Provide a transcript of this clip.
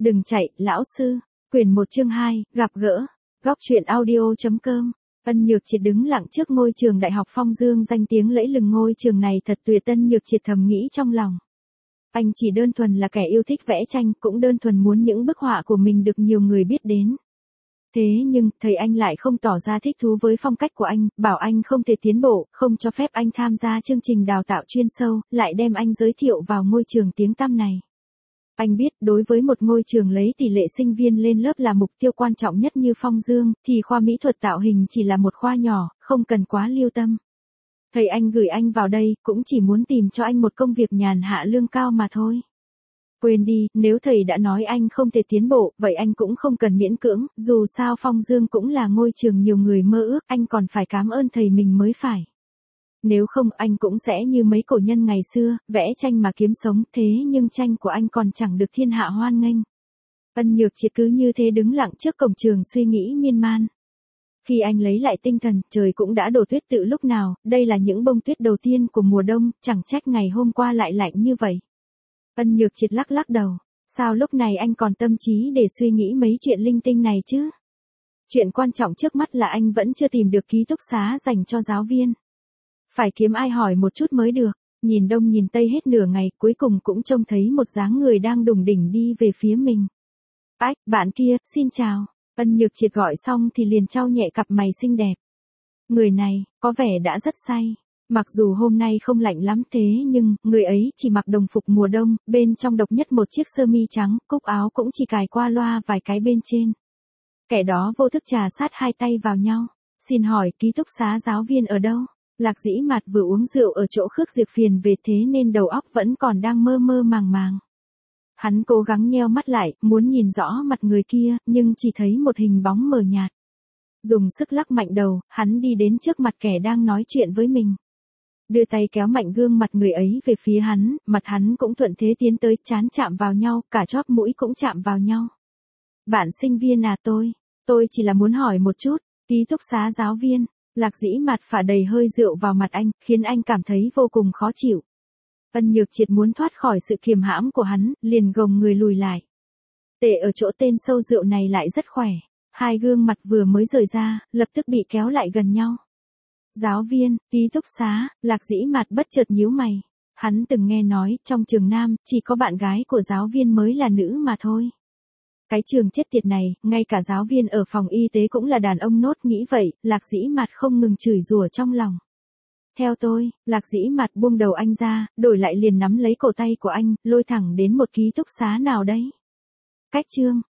Đừng chạy, lão sư. Quyển 1 chương 2, gặp gỡ. Góc truyện audio.com. Ân Nhược Triệt đứng lặng trước ngôi trường Đại học Phong Dương danh tiếng lẫy lừng, ngôi trường này thật tuyệt. Ân Nhược Triệt thầm nghĩ trong lòng. Anh chỉ đơn thuần là kẻ yêu thích vẽ tranh, cũng đơn thuần muốn những bức họa của mình được nhiều người biết đến. Thế nhưng, thầy anh lại không tỏ ra thích thú với phong cách của anh, bảo anh không thể tiến bộ, không cho phép anh tham gia chương trình đào tạo chuyên sâu, lại đem anh giới thiệu vào ngôi trường tiếng tăm này. Anh biết, đối với một ngôi trường lấy tỷ lệ sinh viên lên lớp là mục tiêu quan trọng nhất như Phong Dương, thì khoa mỹ thuật tạo hình chỉ là một khoa nhỏ, không cần quá lưu tâm. Thầy anh gửi anh vào đây, cũng chỉ muốn tìm cho anh một công việc nhàn hạ lương cao mà thôi. Quên đi, nếu thầy đã nói anh không thể tiến bộ, vậy anh cũng không cần miễn cưỡng, dù sao Phong Dương cũng là ngôi trường nhiều người mơ ước, anh còn phải cảm ơn thầy mình mới phải. Nếu không, anh cũng sẽ như mấy cổ nhân ngày xưa, vẽ tranh mà kiếm sống, thế nhưng tranh của anh còn chẳng được thiên hạ hoan nghênh. Ân Nhược Triệt cứ như thế đứng lặng trước cổng trường suy nghĩ miên man. Khi anh lấy lại tinh thần, trời cũng đã đổ tuyết từ lúc nào, đây là những bông tuyết đầu tiên của mùa đông, chẳng trách ngày hôm qua lại lạnh như vậy. Ân Nhược Triệt lắc lắc đầu, sao lúc này anh còn tâm trí để suy nghĩ mấy chuyện linh tinh này chứ? Chuyện quan trọng trước mắt là anh vẫn chưa tìm được ký túc xá dành cho giáo viên. Phải kiếm ai hỏi một chút mới được, nhìn đông nhìn tây hết nửa ngày, cuối cùng cũng trông thấy một dáng người đang đùng đỉnh đi về phía mình. Ách, bạn kia, xin chào. Ân Nhược Triệt gọi xong thì liền chau nhẹ cặp mày xinh đẹp. Người này, có vẻ đã rất say. Mặc dù hôm nay không lạnh lắm thế nhưng, người ấy chỉ mặc đồng phục mùa đông, bên trong độc nhất một chiếc sơ mi trắng, cúc áo cũng chỉ cài qua loa vài cái bên trên. Kẻ đó vô thức trà sát hai tay vào nhau. Xin hỏi, ký túc xá giáo viên ở đâu? Lạc Dĩ Mạt vừa uống rượu ở chỗ Khước Diệp phiền về thế nên đầu óc vẫn còn đang mơ mơ màng màng. Hắn cố gắng nheo mắt lại, muốn nhìn rõ mặt người kia, nhưng chỉ thấy một hình bóng mờ nhạt. Dùng sức lắc mạnh đầu, hắn đi đến trước mặt kẻ đang nói chuyện với mình. Đưa tay kéo mạnh gương mặt người ấy về phía hắn, mặt hắn cũng thuận thế tiến tới, trán chạm vào nhau, cả chóp mũi cũng chạm vào nhau. Bạn sinh viên à? Tôi chỉ là muốn hỏi một chút, ký túc xá giáo viên. Lạc Dĩ Mạt phả đầy hơi rượu vào mặt anh, khiến anh cảm thấy vô cùng khó chịu. Ân Nhược Triệt muốn thoát khỏi sự kiềm hãm của hắn, liền gồng người lùi lại. Tệ ở chỗ tên sâu rượu này lại rất khỏe. Hai gương mặt vừa mới rời ra, lập tức bị kéo lại gần nhau. Giáo viên, ký túc xá, Lạc Dĩ Mạt bất chợt nhíu mày. Hắn từng nghe nói, trong trường nam, chỉ có bạn gái của giáo viên mới là nữ mà thôi. Cái trường chết tiệt này, ngay cả giáo viên ở phòng y tế cũng là đàn ông nốt, nghĩ vậy, Lạc Dĩ Mạt không ngừng chửi rủa trong lòng. Theo tôi, Lạc Dĩ Mạt buông đầu anh ra, đổi lại liền nắm lấy cổ tay của anh, lôi thẳng đến một ký túc xá nào đấy. Cách chương,